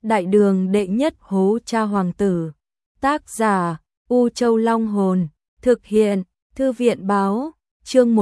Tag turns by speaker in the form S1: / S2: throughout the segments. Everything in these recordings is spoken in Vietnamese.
S1: Đại đường đệ nhất hố cha hoàng tử. Tác giả U Châu Long Hồn. Thực hiện Thư viện Báo. Chương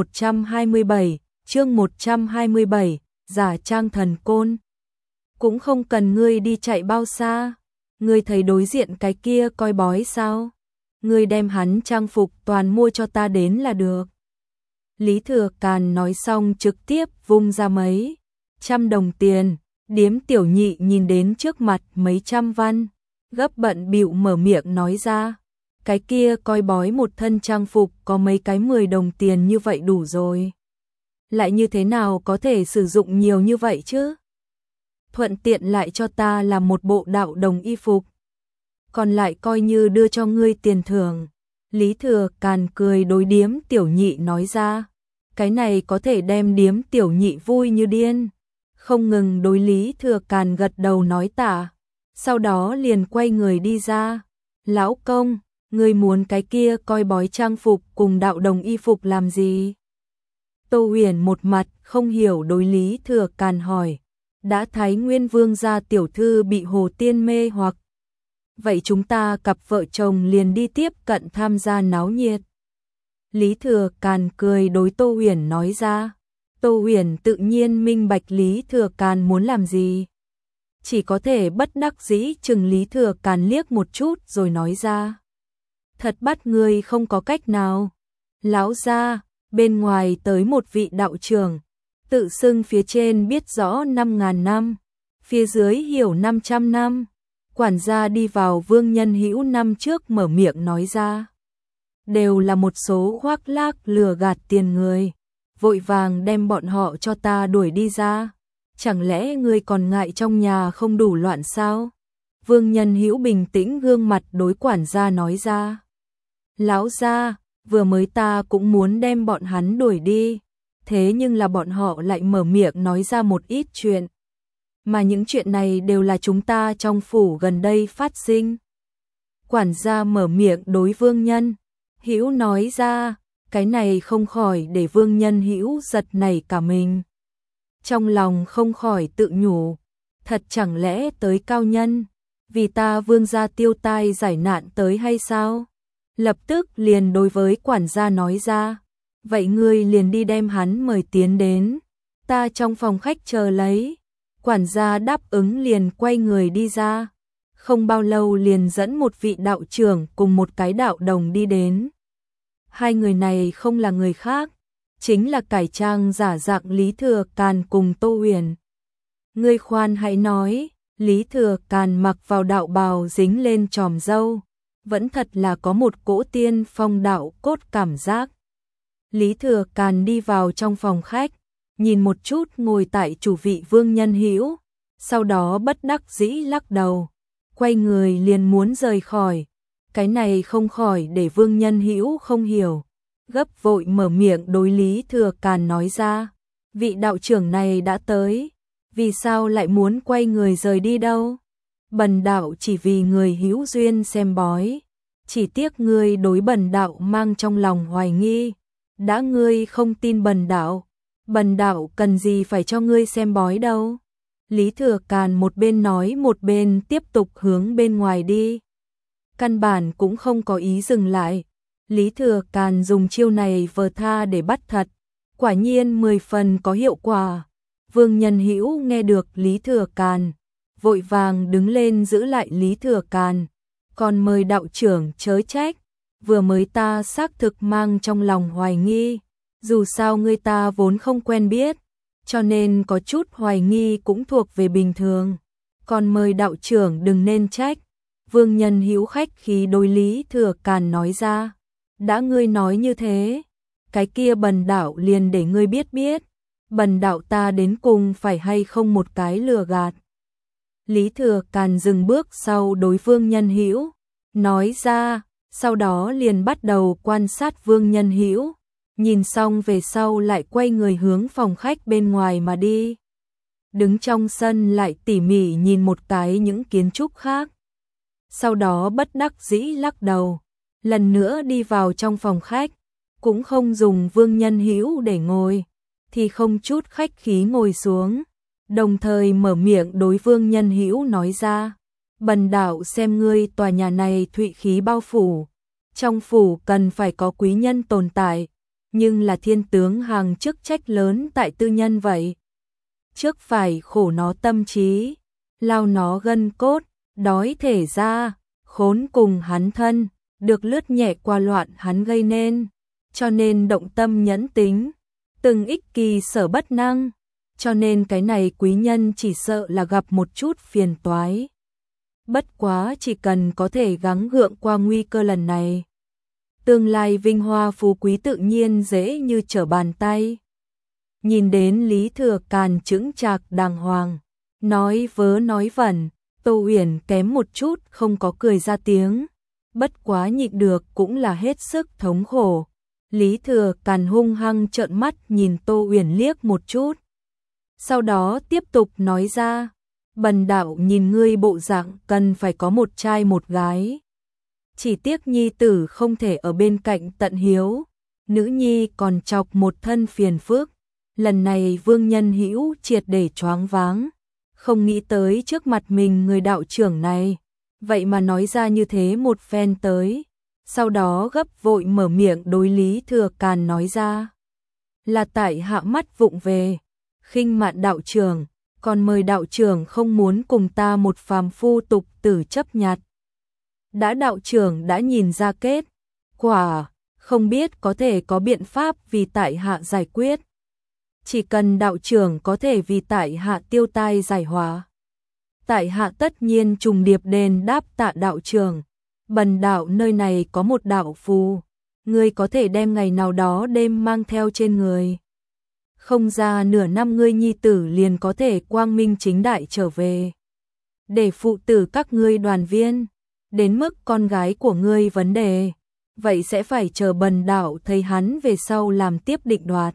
S1: 127, giả trang thần côn. Cũng không cần ngươi đi chạy bao xa. Ngươi thấy đối diện cái kia coi bói sao? Ngươi đem hắn trang phục toàn mua cho ta đến là được. Lý Thừa Càn nói xong trực tiếp vung ra mấy trăm đồng tiền. Điếm Tiểu Nhị nhìn đến trước mặt mấy trăm văn, gấp bận bịu mở miệng nói ra. Cái kia coi bói một thân trang phục có mấy cái 10 đồng tiền như vậy đủ rồi. Lại như thế nào có thể sử dụng nhiều như vậy chứ? Thuận tiện lại cho ta làm một bộ đạo đồng y phục. Còn lại coi như đưa cho ngươi tiền thưởng. Lý Thừa Càn cười đối Điếm Tiểu Nhị nói ra. Cái này có thể đem Điếm Tiểu Nhị vui như điên. Không ngừng đối Lý Thừa Càn gật đầu nói tạ. Sau đó liền quay người đi ra. Lão công, ngươi muốn cái kia coi bói trang phục cùng đạo đồng y phục làm gì? Tô Huyền một mặt không hiểu đối Lý Thừa Càn hỏi. Đã Thái Nguyên Vương gia tiểu thư bị Hồ Tiên mê hoặc. Vậy chúng ta cặp vợ chồng liền đi tiếp cận tham gia náo nhiệt. Lý Thừa Càn cười đối Tô Huyền nói ra. Tô Huyền tự nhiên minh bạch Lý Thừa Càn muốn làm gì. Chỉ có thể bất đắc dĩ chừng Lý Thừa Càn liếc một chút rồi nói ra. Thật bắt ngươi không có cách nào. Lão gia, bên ngoài tới một vị đạo trưởng, tự xưng phía trên biết rõ 5.000 năm, phía dưới hiểu 500 năm. Quản gia đi vào Vương Nhân Hữu năm trước mở miệng nói ra. Đều là một số khoác lác lừa gạt tiền người. Vội vàng đem bọn họ cho ta đuổi đi ra. Chẳng lẽ ngươi còn ngại trong nhà không đủ loạn sao? Vương Nhân Hữu bình tĩnh gương mặt đối quản gia nói ra. Lão gia, vừa mới ta cũng muốn đem bọn hắn đuổi đi. Thế nhưng là bọn họ lại mở miệng nói ra một ít chuyện. Mà những chuyện này đều là chúng ta trong phủ gần đây phát sinh. Quản gia mở miệng đối Vương Nhân Hữu nói ra. Cái này không khỏi để Vương Nhân Hữu giật nảy cả mình. Trong lòng không khỏi tự nhủ. Thật chẳng lẽ tới cao nhân, vì ta Vương gia tiêu tai giải nạn tới hay sao? Lập tức liền đối với quản gia nói ra. Vậy ngươi liền đi đem hắn mời tiến đến. Ta trong phòng khách chờ lấy. Quản gia đáp ứng liền quay người đi ra. Không bao lâu liền dẫn một vị đạo trưởng cùng một cái đạo đồng đi đến. Hai người này không là người khác, chính là cải trang giả dạng Lý Thừa Càn cùng Tô Huyền. Ngươi khoan hãy nói, Lý Thừa Càn mặc vào đạo bào dính lên chòm râu, vẫn thật là có một cỗ tiên phong đạo cốt cảm giác. Lý Thừa Càn đi vào trong phòng khách, nhìn một chút ngồi tại chủ vị Vương Nhân Hữu, sau đó bất đắc dĩ lắc đầu, quay người liền muốn rời khỏi. Cái này không khỏi để Vương Nhân Hữu không hiểu, gấp vội mở miệng đối Lý Thừa Càn nói ra. Vị đạo trưởng này đã tới, vì sao lại muốn quay người rời đi đâu? Bần đạo chỉ vì người hữu duyên xem bói, chỉ tiếc ngươi đối bần đạo mang trong lòng hoài nghi. Đã ngươi không tin bần đạo cần gì phải cho ngươi xem bói đâu. Lý Thừa Càn một bên nói một bên tiếp tục hướng bên ngoài đi. Căn bản cũng không có ý dừng lại. Lý Thừa Càn dùng chiêu này vờ tha để bắt thật. Quả nhiên 10 phần có hiệu quả. Vương Nhân Hữu nghe được Lý Thừa Càn, vội vàng đứng lên giữ lại Lý Thừa Càn. Còn mời đạo trưởng chớ trách. Vừa mới ta xác thực mang trong lòng hoài nghi. Dù sao người ta vốn không quen biết, cho nên có chút hoài nghi cũng thuộc về bình thường. Còn mời đạo trưởng đừng nên trách. Vương Nhân Hữu khách khí đối Lý Thừa Càn nói ra. Đã ngươi nói như thế, cái kia bần đạo liền để ngươi biết. Bần đạo ta đến cùng phải hay không một cái lừa gạt. Lý Thừa Càn dừng bước sau đối Vương Nhân Hữu nói ra, sau đó liền bắt đầu quan sát Vương Nhân Hữu. Nhìn xong về sau lại quay người hướng phòng khách bên ngoài mà đi. Đứng trong sân lại tỉ mỉ nhìn một cái những kiến trúc khác. Sau đó bất đắc dĩ lắc đầu, lần nữa đi vào trong phòng khách, cũng không dùng Vương Nhân Hữu để ngồi, thì không chút khách khí ngồi xuống. đồng thời mở miệng đối Vương Nhân Hữu nói ra, bần đạo xem ngươi tòa nhà này thụy khí bao phủ, trong phủ cần phải có quý nhân tồn tại, nhưng là thiên tướng hàng chức trách lớn tại tư nhân vậy. Trước phải khổ nó tâm trí, lao nó gân cốt, đói thể ra, khốn cùng hắn thân, được lướt nhẹ qua loạn hắn gây nên, cho nên động tâm nhẫn tính, từng ích kỳ sở bất năng, cho nên cái này quý nhân chỉ sợ là gặp một chút phiền toái. Bất quá chỉ cần có thể gắng gượng qua nguy cơ lần này, tương lai vinh hoa phú quý tự nhiên dễ như trở bàn tay. Nhìn đến Lý Thừa Càn chững chạc đàng hoàng, nói vớ nói vẩn, Tô Uyển kém một chút không có cười ra tiếng, bất quá nhịn được cũng là hết sức thống khổ. Lý Thừa Càn hung hăng trợn mắt nhìn Tô Uyển liếc một chút. Sau đó tiếp tục nói ra, bần đạo nhìn ngươi bộ dạng cần phải có một trai một gái. Chỉ tiếc nhi tử không thể ở bên cạnh tận hiếu, nữ nhi còn chọc một thân phiền phức. Lần này Vương Nhân Hữu triệt để choáng váng, không nghĩ tới trước mặt mình người đạo trưởng này, vậy mà nói ra như thế một phen tới. Sau đó gấp vội mở miệng đối Lý Thừa Càn nói ra, là tại hạ mắt vụng về, khinh mạn đạo trưởng, còn mời đạo trưởng không muốn cùng ta một phàm phu tục tử chấp nhặt. Đã đạo trưởng đã nhìn ra kết quả, không biết có thể có biện pháp vì tại hạ giải quyết. Chỉ cần đạo trưởng có thể vì tại hạ tiêu tai giải hóa, tại hạ tất nhiên trùng điệp đền đáp tạ đạo trưởng. Bần đạo nơi này có một đạo phù, ngươi có thể đem ngày nào đó đêm mang theo trên người. Không ra nửa năm ngươi nhi tử liền có thể quang minh chính đại trở về. Để phụ tử các ngươi đoàn viên, đến mức con gái của ngươi vấn đề, vậy sẽ phải chờ bần đạo thấy hắn về sau làm tiếp định đoạt.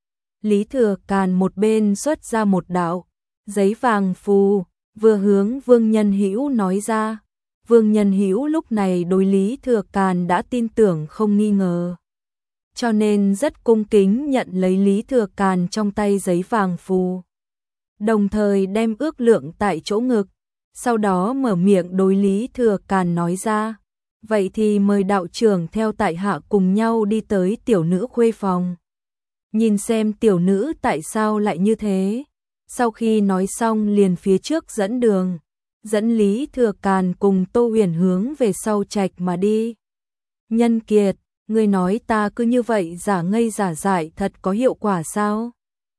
S1: Lý Thừa Càn một bên xuất ra một đạo giấy vàng phù, vừa hướng Vương Nhân Hữu nói ra. Vương Nhân Hữu lúc này đối Lý Thừa Càn đã tin tưởng không nghi ngờ, cho nên rất cung kính nhận lấy Lý Thừa Càn trong tay giấy vàng phù, đồng thời đem ước lượng tại chỗ ngực, sau đó mở miệng đối Lý Thừa Càn nói ra, vậy thì mời đạo trưởng theo tại hạ cùng nhau đi tới tiểu nữ khuê phòng, nhìn xem tiểu nữ tại sao lại như thế. Sau khi nói xong liền phía trước dẫn đường, dẫn Lý Thừa Càn cùng Tô Uyển hướng về sau trạch mà đi. Nhân Kiệt, ngươi nói ta cứ như vậy giả ngây giả dại thật có hiệu quả sao?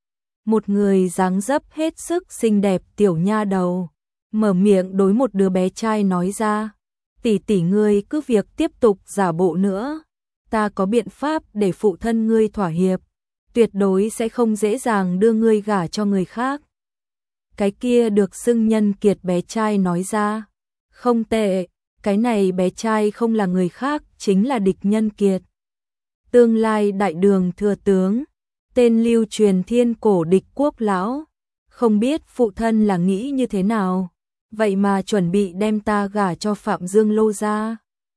S1: Một người dáng dấp hết sức xinh đẹp tiểu nha đầu, mở miệng đối một đứa bé trai nói ra, tỷ tỷ ngươi cứ việc tiếp tục giả bộ nữa, ta có biện pháp để phụ thân ngươi thỏa hiệp, tuyệt đối sẽ không dễ dàng đưa ngươi gả cho người khác. Cái kia được xưng Nhân Kiệt bé trai nói ra, không tệ, cái này bé trai không là người khác, chính là địch Nhân Kiệt. Tương lai đại đường thừa tướng, tên lưu truyền thiên cổ địch quốc lão, không biết phụ thân là nghĩ như thế nào, vậy mà chuẩn bị đem ta gả cho Phạm Dương Lô gia.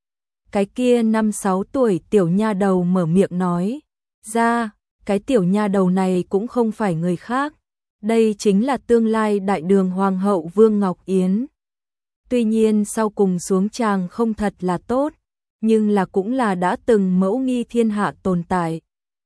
S1: Cái kia 5-6 tuổi tiểu nha đầu mở miệng nói ra, cái tiểu nha đầu này cũng không phải người khác. Đây chính là tương lai đại đường hoàng hậu Vương Ngọc Yến. Tuy nhiên sau cùng xuống tràng không thật là tốt, nhưng là cũng là đã từng mẫu nghi thiên hạ tồn tại.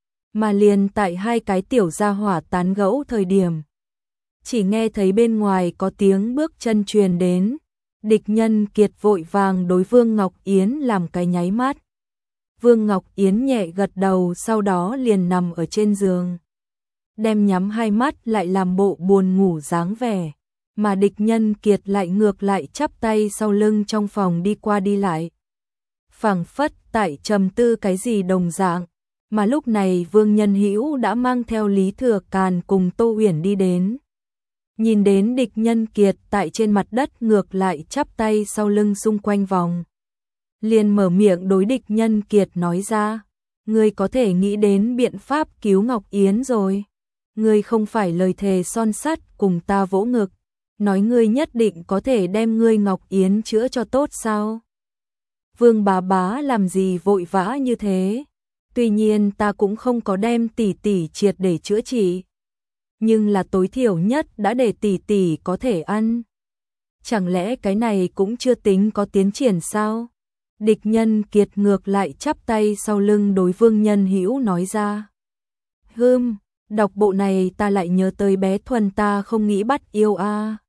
S1: Mà liền tại hai cái tiểu gia hỏa tán gẫu thời điểm, chỉ nghe thấy bên ngoài có tiếng bước chân truyền đến, địch Nhân Kiệt vội vàng đối Vương Ngọc Yến làm cái nháy mắt. Vương Ngọc Yến nhẹ gật đầu, sau đó liền nằm ở trên giường, đem nhắm hai mắt lại làm bộ buồn ngủ dáng vẻ, mà địch Nhân Kiệt lại ngược lại chắp tay sau lưng trong phòng đi qua đi lại, phảng phất tại trầm tư cái gì đồng dạng. Mà lúc này Vương Nhân Hữu đã mang theo Lý Thừa Càn cùng Tô Uyển đi đến. Nhìn đến địch Nhân Kiệt tại trên mặt đất ngược lại chắp tay sau lưng xung quanh vòng, liền mở miệng đối địch Nhân Kiệt nói ra, ngươi có thể nghĩ đến biện pháp cứu Ngọc Yến rồi. Ngươi không phải lời thề son sắt cùng ta vỗ ngực, nói ngươi nhất định có thể đem ngươi Ngọc Yến chữa cho tốt sao? Vương bá bá làm gì vội vã như thế? Tuy nhiên ta cũng không có đem tỷ tỷ triệt để chữa trị. nhưng là tối thiểu nhất đã để tỷ tỷ có thể ăn. Chẳng lẽ cái này cũng chưa tính có tiến triển sao? Địch Nhân Kiệt ngược lại chắp tay sau lưng đối Vương Nhân Hữu nói ra. Đọc bộ này ta lại nhớ tới bé Thuần ta không nghĩ bắt yêu a.